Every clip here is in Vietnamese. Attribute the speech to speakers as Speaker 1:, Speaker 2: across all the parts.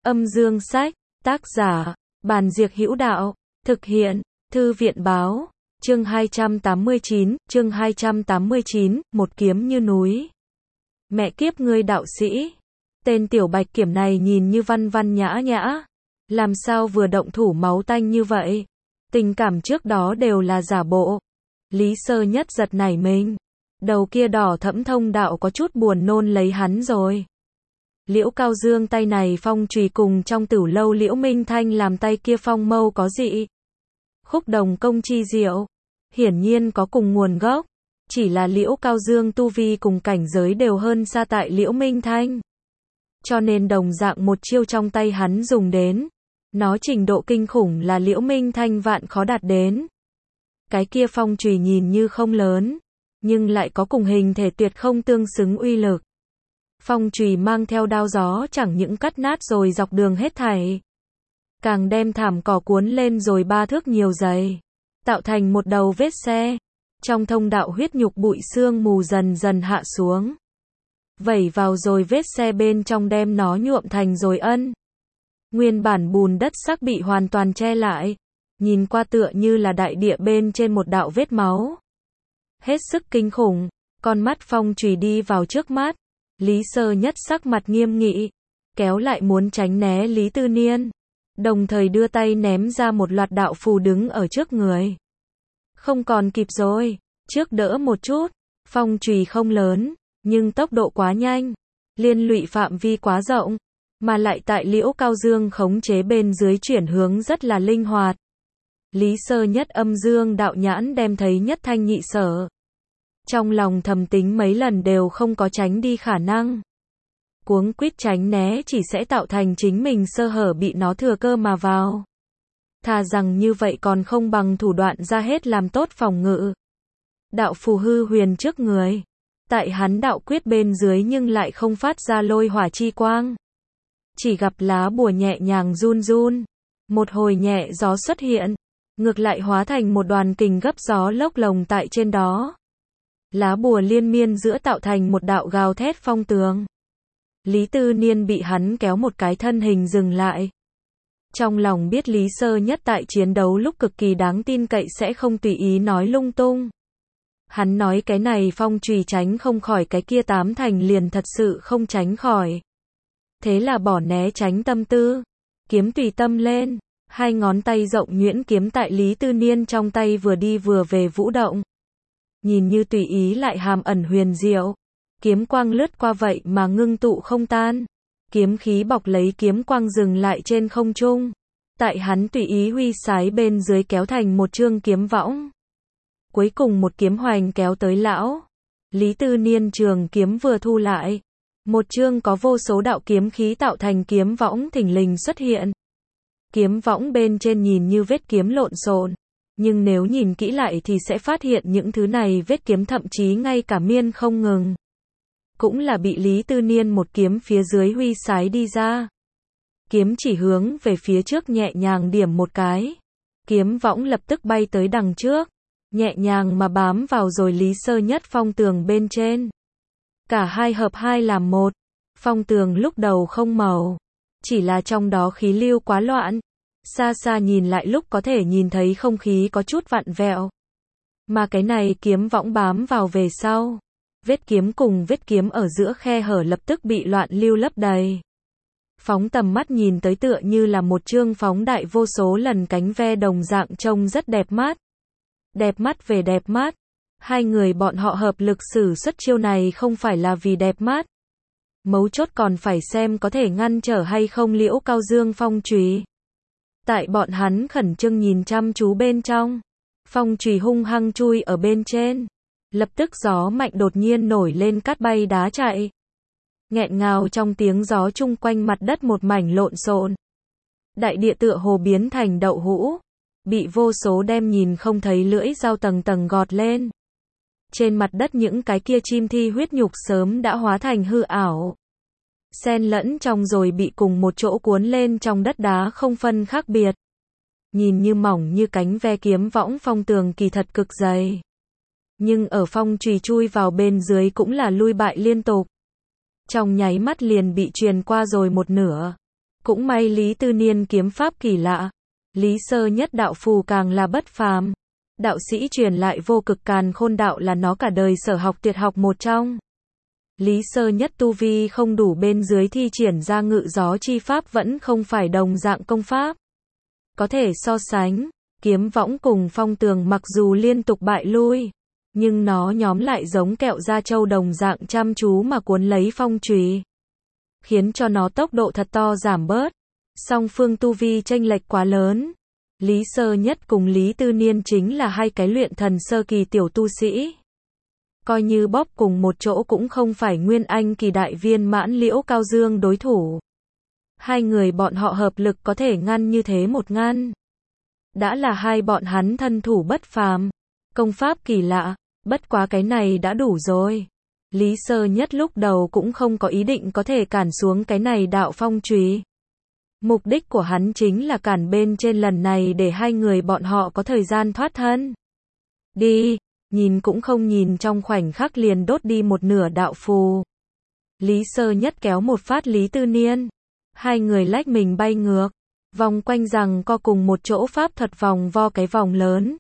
Speaker 1: Âm dương sách, tác giả, Bàn Diệc Hữu Đạo, thực hiện, Thư viện báo, chương 289, một kiếm như núi. Mẹ kiếp ngươi đạo sĩ, tên tiểu bạch kiểm này nhìn như văn văn nhã nhã, làm sao vừa động thủ máu tanh như vậy, tình cảm trước đó đều là giả bộ. Lý Sơ Nhất giật nảy mình, đầu kia đỏ thẫm thông đạo có chút buồn nôn lấy hắn rồi. Liễu Cao Dương tay này phong chùy cùng trong Tử Lâu Liễu Minh Thanh làm tay kia phong mâu có dị. Khúc đồng công chi diệu, hiển nhiên có cùng nguồn gốc, chỉ là Liễu Cao Dương tu vi cùng cảnh giới đều hơn xa tại Liễu Minh Thanh. Cho nên đồng dạng một chiêu trong tay hắn dùng đến, nó trình độ kinh khủng là Liễu Minh Thanh vạn khó đạt đến. Cái kia phong chùy nhìn như không lớn, nhưng lại có cùng hình thể tuyệt không tương xứng uy lực. Phong chùy mang theo đao gió chẳng những cắt nát rồi dọc đường hết thảy, càng đem thảm cỏ cuốn lên rồi 3 thước nhiều dày, tạo thành một đầu vết xe. Trong thông đạo huyết nhục bụi xương mù dần dần hạ xuống, vẩy vào rồi vết xe bên trong đem nó nhuộm thành rồi ân. Nguyên bản bùn đất sắc bị hoàn toàn che lại, nhìn qua tựa như là đại địa bên trên một đạo vết máu. Hết sức kinh khủng, con mắt phong chùy đi vào trước mắt. Lý Sơ Nhất sắc mặt nghiêm nghị, kéo lại muốn tránh né Lý Tư Niên, đồng thời đưa tay ném ra một loạt đạo phù đứng ở trước người. Không còn kịp rồi, trước đỡ một chút. Phong chùy không lớn, nhưng tốc độ quá nhanh, liên lụy phạm vi quá rộng, mà lại tại Liễu Cao Dương khống chế bên dưới chuyển hướng rất là linh hoạt. Lý Sơ Nhất âm dương đạo nhãn đem thấy nhất thanh nhị sở, trong lòng thầm tính mấy lần đều không có tránh đi khả năng. Cuống quýt tránh né chỉ sẽ tạo thành chính mình sơ hở bị nó thừa cơ mà vào. Thà rằng như vậy còn không bằng thủ đoạn ra hết làm tốt phòng ngự. Đạo phù hư huyền trước người, tại hắn đạo quyết bên dưới nhưng lại không phát ra lôi hỏa chi quang. Chỉ gặp lá bùa nhẹ nhàng run run, một hồi nhẹ gió xuất hiện, ngược lại hóa thành một đoàn kình gấp gió lốc lồng tại trên đó. Lá bùa liên miên giữa tạo thành một đạo gào thét phong tường. Lý Tư Niên bị hắn kéo một cái thân hình dừng lại. Trong lòng biết Lý Sơ Nhất tại chiến đấu lúc cực kỳ đáng tin cậy sẽ không tùy ý nói lung tung. Hắn nói cái này phong chùy tránh không khỏi cái kia 8 thành liền thật sự không tránh khỏi. Thế là bỏ né tránh tâm tư, kiếm tùy tâm lên, hai ngón tay rộng nhuyễn kiếm tại Lý Tư Niên trong tay vừa đi vừa về vũ động. Nhìn như tùy ý lại hàm ẩn huyền diệu, kiếm quang lướt qua vậy mà ngưng tụ không tan. Kiếm khí bọc lấy kiếm quang dừng lại trên không trung, tại hắn tùy ý huy sái bên dưới kéo thành một chương kiếm võng. Cuối cùng một kiếm hoành kéo tới lão. Lý Tư Niên trường kiếm vừa thu lại, một chương có vô số đạo kiếm khí tạo thành kiếm võng thình lình xuất hiện. Kiếm võng bên trên nhìn như vết kiếm lộn xộn, nhưng nếu nhìn kỹ lại thì sẽ phát hiện những thứ này vết kiếm thậm chí ngay cả miên không ngừng. Cũng là bị Lý Tư Niên một kiếm phía dưới huy sái đi ra. Kiếm chỉ hướng về phía trước nhẹ nhàng điểm một cái. Kiếm võng lập tức bay tới đằng trước, nhẹ nhàng mà bám vào rồi Lý Sơ Nhất phong tường bên trên. Cả hai hợp hai làm một. Phong tường lúc đầu không màu, chỉ là trong đó khí lưu quá loạn. Xa xa nhìn lại lúc có thể nhìn thấy không khí có chút vặn vẹo. Mà cái này kiếm võng bám vào về sau, vết kiếm cùng vết kiếm ở giữa khe hở lập tức bị loạn lưu lấp đầy. Phóng tầm mắt nhìn tới tựa như là một chương phóng đại vô số lần cánh ve đồng dạng trông rất đẹp mắt. Đẹp mắt về đẹp mắt. Hai người bọn họ hợp lực sử xuất chiêu này không phải là vì đẹp mắt. Mấu chốt còn phải xem có thể ngăn trở hay không Liễu Cao Dương phong chùy. Tại bọn hắn khẩn trương nhìn chăm chú bên trong, phong chùy hung hăng chui ở bên trên. Lập tức gió mạnh đột nhiên nổi lên cát bay đá chạy. Nghẹn ngào trong tiếng gió chung quanh mặt đất một mảnh lộn xộn. Đại địa tựa hồ biến thành đậu hũ, bị vô số đem nhìn không thấy lưỡi dao tầng tầng gọt lên. Trên mặt đất những cái kia chim thi huyết nhục sớm đã hóa thành hư ảo, xen lẫn trong rồi bị cùng một chỗ cuốn lên trong đất đá không phân khác biệt. Nhìn như mỏng như cánh ve kiếm võng phong tường kỳ thật cực dày. Nhưng ở phong chùy chui vào bên dưới cũng là lui bại liên tục. Trong nháy mắt liền bị truyền qua rồi một nửa. Cũng may Lý Tư Niên kiếm pháp kỳ lạ. Lý Sơ Nhất đạo phù càng là bất phàm. Đạo sĩ truyền lại vô cực càn khôn đạo là nó cả đời sở học tuyệt học một trong. Lý Sơ Nhất tu vi không đủ bên dưới thi triển ra ngự gió chi pháp vẫn không phải đồng dạng công pháp. Có thể so sánh, kiếm võng cùng phong tường mặc dù liên tục bại lui, nhưng nó nhóm lại giống kẹo da trâu đồng dạng chăm chú mà cuốn lấy phong chùy, khiến cho nó tốc độ thật to giảm bớt. Song phương tu vi chênh lệch quá lớn. Lý Sơ Nhất cùng Lý Tư Niên chính là hai cái luyện thần sơ kỳ tiểu tu sĩ. Coi như bóp cùng một chỗ cũng không phải nguyên anh kỳ đại viên mãn Liễu Cao Dương đối thủ. Hai người bọn họ hợp lực có thể ngăn như thế một ngăn. Đã là hai bọn hắn thân thủ bất phàm, công pháp kỳ lạ, bất quá cái này đã đủ rồi. Lý Sơ Nhất lúc đầu cũng không có ý định có thể cản xuống cái này đạo phong chùy. Mục đích của hắn chính là cản bên trên lần này để hai người bọn họ có thời gian thoát thân. Đi, nhìn cũng không nhìn trong khoảnh khắc liền đốt đi một nửa đạo phù. Lý Sơ Nhất kéo một phát Lý Tư Niên. Hai người lách mình bay ngược, vòng quanh rằng co cùng một chỗ pháp thuật vòng vo cái vòng lớn.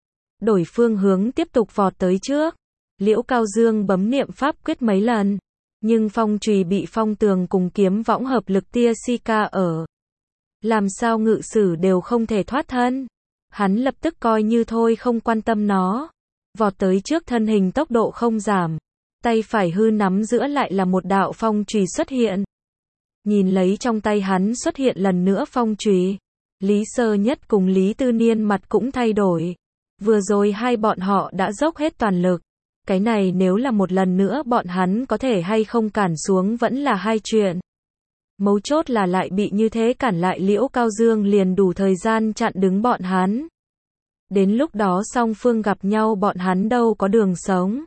Speaker 1: Đổi phương hướng tiếp tục vọt tới trước. Liễu Cao Dương bấm niệm pháp quyết mấy lần, nhưng phong chùy bị phong tường cùng kiếm võng hợp lực tia si ca ở. Làm sao ngự sử đều không thể thoát thân. Hắn lập tức coi như thôi không quan tâm nó. Vọt tới trước thân hình tốc độ không giảm. Tay phải hư nắm giữa lại là một đạo phong chùy xuất hiện. Nhìn lấy trong tay hắn xuất hiện lần nữa phong chùy. Lý Sơ Nhất cùng Lý Tư Niên mặt cũng thay đổi. Vừa rồi hai bọn họ đã dốc hết toàn lực. Cái này nếu là một lần nữa bọn hắn có thể hay không cản xuống vẫn là hai chuyện. Mấu chốt là lại bị như thế cản lại Liễu Cao Dương liền đủ thời gian chặn đứng bọn hắn. Đến lúc đó song phương gặp nhau bọn hắn đâu có đường sống.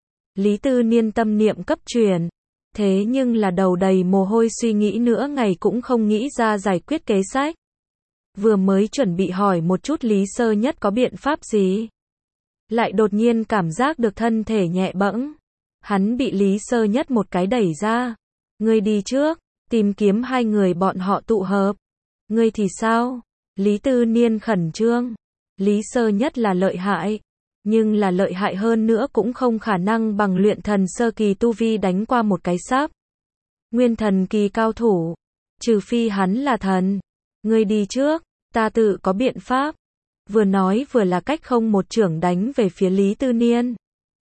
Speaker 1: Lý Tư Niên tâm niệm cấp truyền. Thế nhưng là đầu đầy mồ hôi suy nghĩ nữa ngày cũng không nghĩ ra giải quyết kế sách. Vừa mới chuẩn bị hỏi một chút Lý Sơ Nhất có biện pháp gì. Lại đột nhiên cảm giác được thân thể nhẹ bẫng. Hắn bị Lý Sơ Nhất một cái đẩy ra. Ngươi đi trước, tìm kiếm hai người bọn họ tụ hợp. Ngươi thì sao? Lý Tư Niên khẩn trương. Lý Sơ Nhất là lợi hại. Nhưng là lợi hại hơn nữa cũng không khả năng bằng luyện thần sơ kỳ tu vi đánh qua một cái sáp. Nguyên thần kỳ cao thủ. Trừ phi hắn là thần. Ngươi đi trước, ta tự có biện pháp. Vừa nói vừa là cách không một chưởng đánh về phía Lý Tư Niên.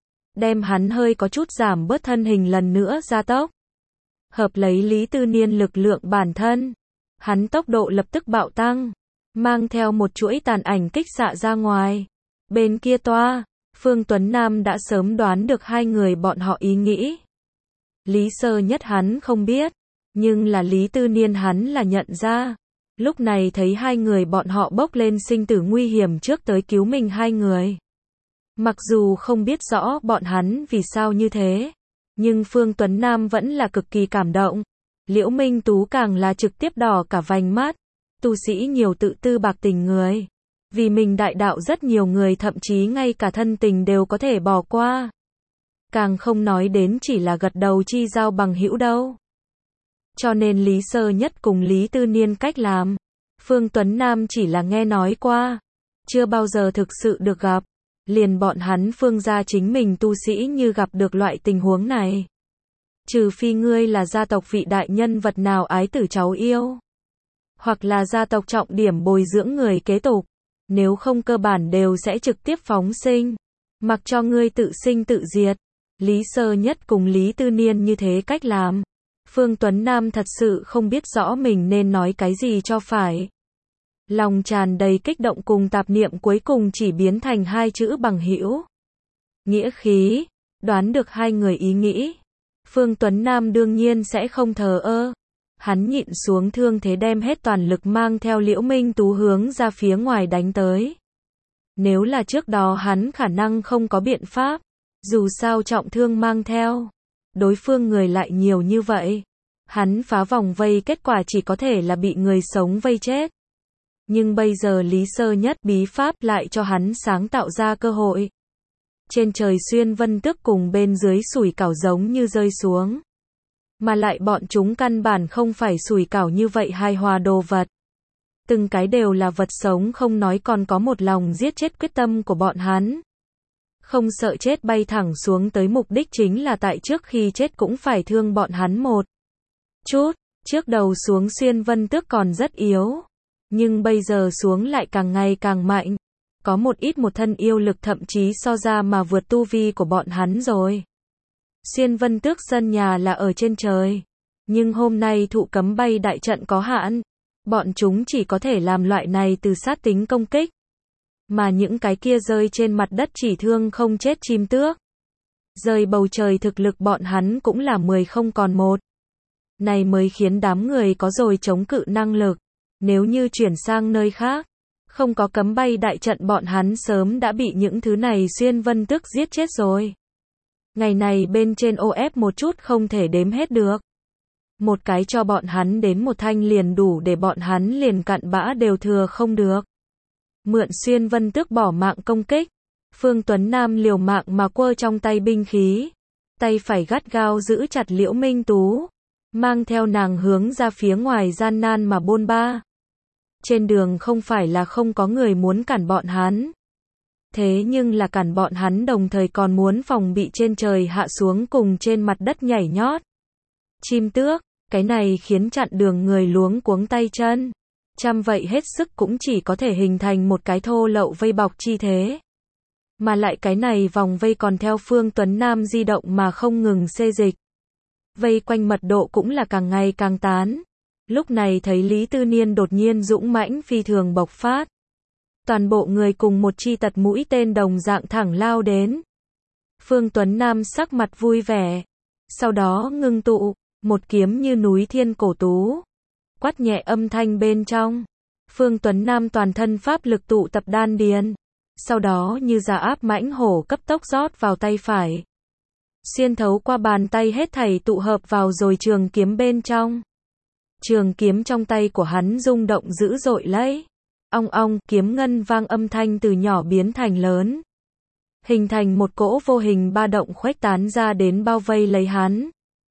Speaker 1: Đem hắn hơi có chút giảm bớt thân hình lần nữa gia tốc. Hợp lấy Lý Tư Niên lực lượng bản thân. Hắn tốc độ lập tức bạo tăng. Mang theo một chuỗi tàn ảnh kích xạ ra ngoài. Bên kia toa, Phương Tuấn Nam đã sớm đoán được hai người bọn họ ý nghĩ. Lý Sơ Nhất hắn không biết. Nhưng là Lý Tư Niên hắn là nhận ra. Lúc này thấy hai người bọn họ bốc lên sinh tử nguy hiểm trước tới cứu mình hai người. Mặc dù không biết rõ bọn hắn vì sao như thế, nhưng Phương Tuấn Nam vẫn là cực kỳ cảm động. Liễu Minh Tú càng là trực tiếp đỏ cả vành mắt. Tu sĩ nhiều tự tư bạc tình người. Vì mình đại đạo rất nhiều người thậm chí ngay cả thân tình đều có thể bỏ qua. Càng không nói đến chỉ là gật đầu chi giao bằng hữu đâu. Cho nên Lý Sơ Nhất cùng Lý Tư Niên cách làm, Phương Tuấn Nam chỉ là nghe nói qua, chưa bao giờ thực sự được gặp. Liền bọn hắn Phương gia chính mình tu sĩ như gặp được loại tình huống này. Trừ phi ngươi là gia tộc vị đại nhân vật nào ái tử cháu yêu, hoặc là gia tộc trọng điểm bồi dưỡng người kế tục, nếu không cơ bản đều sẽ trực tiếp phóng sinh, mặc cho ngươi tự sinh tự diệt. Lý Sơ Nhất cùng Lý Tư Niên như thế cách làm, Phương Tuấn Nam thật sự không biết rõ mình nên nói cái gì cho phải. Lòng tràn đầy kích động cùng tạp niệm cuối cùng chỉ biến thành hai chữ bằng hữu. Nghĩa khí, đoán được hai người ý nghĩ. Phương Tuấn Nam đương nhiên sẽ không thờ ơ. Hắn nhịn xuống thương thế đem hết toàn lực mang theo Liễu Minh Tú hướng ra phía ngoài đánh tới. Nếu là trước đó hắn khả năng không có biện pháp. Dù sao trọng thương mang theo. Đối phương người lại nhiều như vậy. Hắn phá vòng vây kết quả chỉ có thể là bị người sống vây chết. Nhưng bây giờ Lý Sơ Nhất bí pháp lại cho hắn sáng tạo ra cơ hội. Trên trời xuyên vân tước cùng bên dưới sủi cảo giống như rơi xuống. Mà lại bọn chúng căn bản không phải sủi cảo như vậy hài hòa đồ vật. Từng cái đều là vật sống không nói còn có một lòng giết chết quyết tâm của bọn hắn. Không sợ chết bay thẳng xuống tới mục đích chính là tại trước khi chết cũng phải thương bọn hắn một chút. Trước đầu xuống Xuyên Vân Tước còn rất yếu. Nhưng bây giờ xuống lại càng ngày càng mạnh. Có một ít một thân yêu lực thậm chí so ra mà vượt tu vi của bọn hắn rồi. Xuyên Vân Tước sân nhà là ở trên trời. Nhưng hôm nay thụ cấm bay đại trận có hạn. Bọn chúng chỉ có thể làm loại này từ sát tính công kích. Mà những cái kia rơi trên mặt đất chỉ thương không chết chim tước. Rơi bầu trời thực lực bọn hắn cũng là 10 không còn 1. Này mới khiến đám người có rồi chống cự năng lực. Nếu như chuyển sang nơi khác, không có cấm bay đại trận bọn hắn sớm đã bị những thứ này Xuyên Vân Tước giết chết rồi. Ngày này bên trên OF một chút không thể đếm hết được. Một cái cho bọn hắn đến một thanh liền đủ để bọn hắn liền cặn bã đều thừa không được. Mượn Xuyên Vân Tước bỏ mạng công kích. Phương Tuấn Nam liều mạng mà quơ trong tay binh khí. Tay phải gắt gao giữ chặt Liễu Minh Tú. Mang theo nàng hướng ra phía ngoài gian nan mà bôn ba. Trên đường không phải là không có người muốn cản bọn hắn. Thế nhưng là cản bọn hắn đồng thời còn muốn phòng bị trên trời hạ xuống cùng trên mặt đất nhảy nhót. Chim tước, cái này khiến chặn đường người luống cuống tay chân. Chăm vậy hết sức cũng chỉ có thể hình thành một cái thô lậu vây bọc chi thế. Mà lại cái này vòng vây còn theo Phương Tuấn Nam di động mà không ngừng xê dịch. Vây quanh mật độ cũng là càng ngày càng tán. Lúc này thấy Lý Tư Niên đột nhiên dũng mãnh phi thường bộc phát. Toàn bộ người cùng một chi tật mũi tên đồng dạng thẳng lao đến. Phương Tuấn Nam sắc mặt vui vẻ. Sau đó ngưng tụ, một kiếm như núi thiên cổ tú. Quát nhẹ âm thanh bên trong. Phương Tuấn Nam toàn thân pháp lực tụ tập đan điền. Sau đó như giả áp mãnh hổ cấp tốc rót vào tay phải. Xuyên thấu qua bàn tay hết thảy tụ hợp vào rồi trường kiếm bên trong. Trường kiếm trong tay của hắn rung động dữ dội lấy. Ong ong, kiếm ngân vang âm thanh từ nhỏ biến thành lớn. Hình thành một cỗ vô hình ba động khuếch tán ra đến bao vây lấy hắn.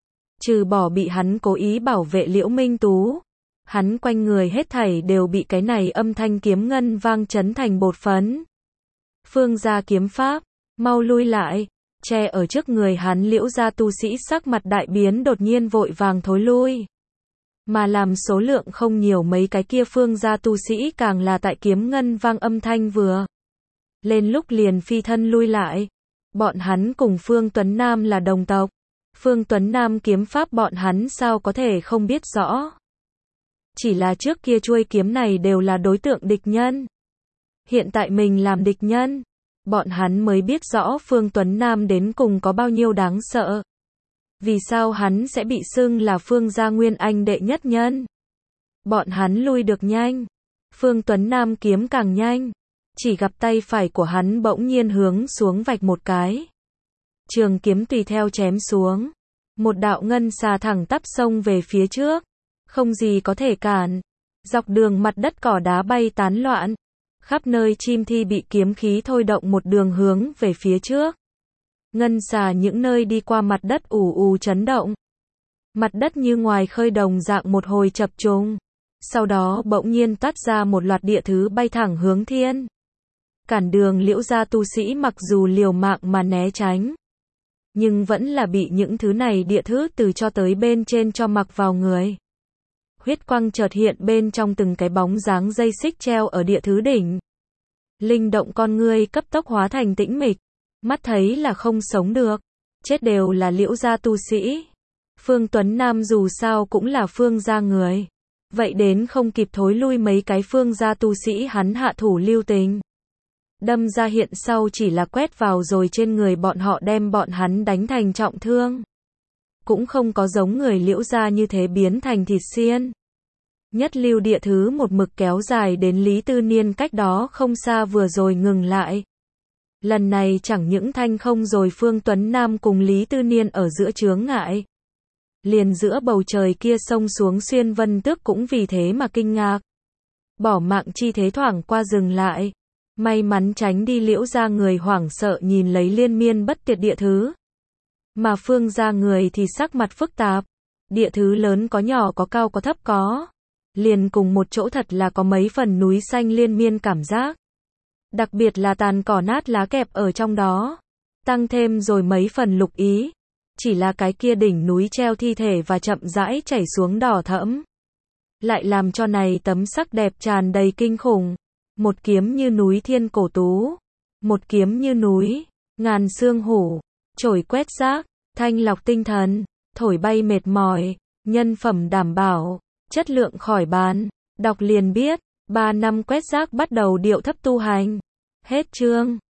Speaker 1: Trừ bỏ bị hắn cố ý bảo vệ Liễu Minh Tú. Hắn quanh người hết thảy đều bị cái này âm thanh kiếm ngân vang chấn thành bột phấn. Phương gia kiếm pháp, mau lui lại. Che ở trước người hắn Liễu gia tu sĩ sắc mặt đại biến đột nhiên vội vàng thối lui. Mà làm số lượng không nhiều mấy cái kia Phương gia tu sĩ càng là tại kiếm ngân vang âm thanh vừa lên lúc liền phi thân lui lại. Bọn hắn cùng Phương Tuấn Nam là đồng tộc. Phương Tuấn Nam kiếm pháp bọn hắn sao có thể không biết rõ. Chỉ là trước kia chuôi kiếm này đều là đối tượng địch nhân. Hiện tại mình làm địch nhân. Bọn hắn mới biết rõ Phương Tuấn Nam đến cùng có bao nhiêu đáng sợ. Vì sao hắn sẽ bị xưng là Phương gia nguyên anh đệ nhất nhân. Bọn hắn lui được nhanh. Phương Tuấn Nam kiếm càng nhanh. Chỉ gặp tay phải của hắn bỗng nhiên hướng xuống vạch một cái. Trường kiếm tùy theo chém xuống. Một đạo ngân xà thẳng tắp xông về phía trước. Không gì có thể cản. Dọc đường mặt đất cỏ đá bay tán loạn. Khắp nơi chim thi bị kiếm khí thôi động một đường hướng về phía trước. Ngân xà những nơi đi qua mặt đất ù ù chấn động. Mặt đất như ngoài khơi đồng dạng một hồi chập trùng. Sau đó bỗng nhiên toát ra một loạt địa thứ bay thẳng hướng thiên. Cản đường Liễu gia tu sĩ mặc dù liều mạng mà né tránh. Nhưng vẫn là bị những thứ này địa thứ từ cho tới bên trên cho mặc vào người. Huyết quang chợt hiện bên trong từng cái bóng dáng dây xích treo ở địa thứ đỉnh. Linh động con ngươi cấp tốc hóa thành tĩnh mịch. Mắt thấy là không sống được. Chết đều là Liễu gia tu sĩ. Phương Tuấn Nam dù sao cũng là Phương gia người. Vậy đến không kịp thối lui mấy cái Phương gia tu sĩ hắn hạ thủ lưu tình. Đâm ra hiện sau chỉ là quét vào rồi trên người bọn họ đem bọn hắn đánh thành trọng thương. Cũng không có giống người Liễu gia như thế biến thành thịt xiên. Nhất lưu địa thứ một mực kéo dài đến Lý Tư Niên cách đó không xa vừa rồi ngừng lại. Lần này chẳng những thanh không rồi Phương Tuấn Nam cùng Lý Tư Niên ở giữa chướng ngại. Liền giữa bầu trời kia xông xuống Xuyên Vân Tước cũng vì thế mà kinh ngạc. Bỏ mạng chi thế thoảng qua dừng lại. May mắn tránh đi Liễu gia người hoảng sợ nhìn lấy liên miên bất tuyệt địa thứ. Mà Phương gia người thì sắc mặt phức tạp. Địa thứ lớn có nhỏ có cao có thấp có. Liền cùng một chỗ thật là có mấy phần núi xanh liên miên cảm giác. Đặc biệt là tàn cỏ nát lá kẹp ở trong đó. Tăng thêm rồi mấy phần lục ý. Chỉ là cái kia đỉnh núi treo thi thể và chậm rãi chảy xuống đỏ thẫm. Lại làm cho này tấm sắc đẹp tràn đầy kinh khủng. Một kiếm như núi thiên cổ tú. Một kiếm như núi, ngàn xương hổ. Chổi quét rác, thanh lọc tinh thần, thổi bay mệt mỏi, nhân phẩm đảm bảo, chất lượng khỏi bàn. Đọc liền biết, 3 năm quét rác bắt đầu điệu thấp tu hành. Hết chương.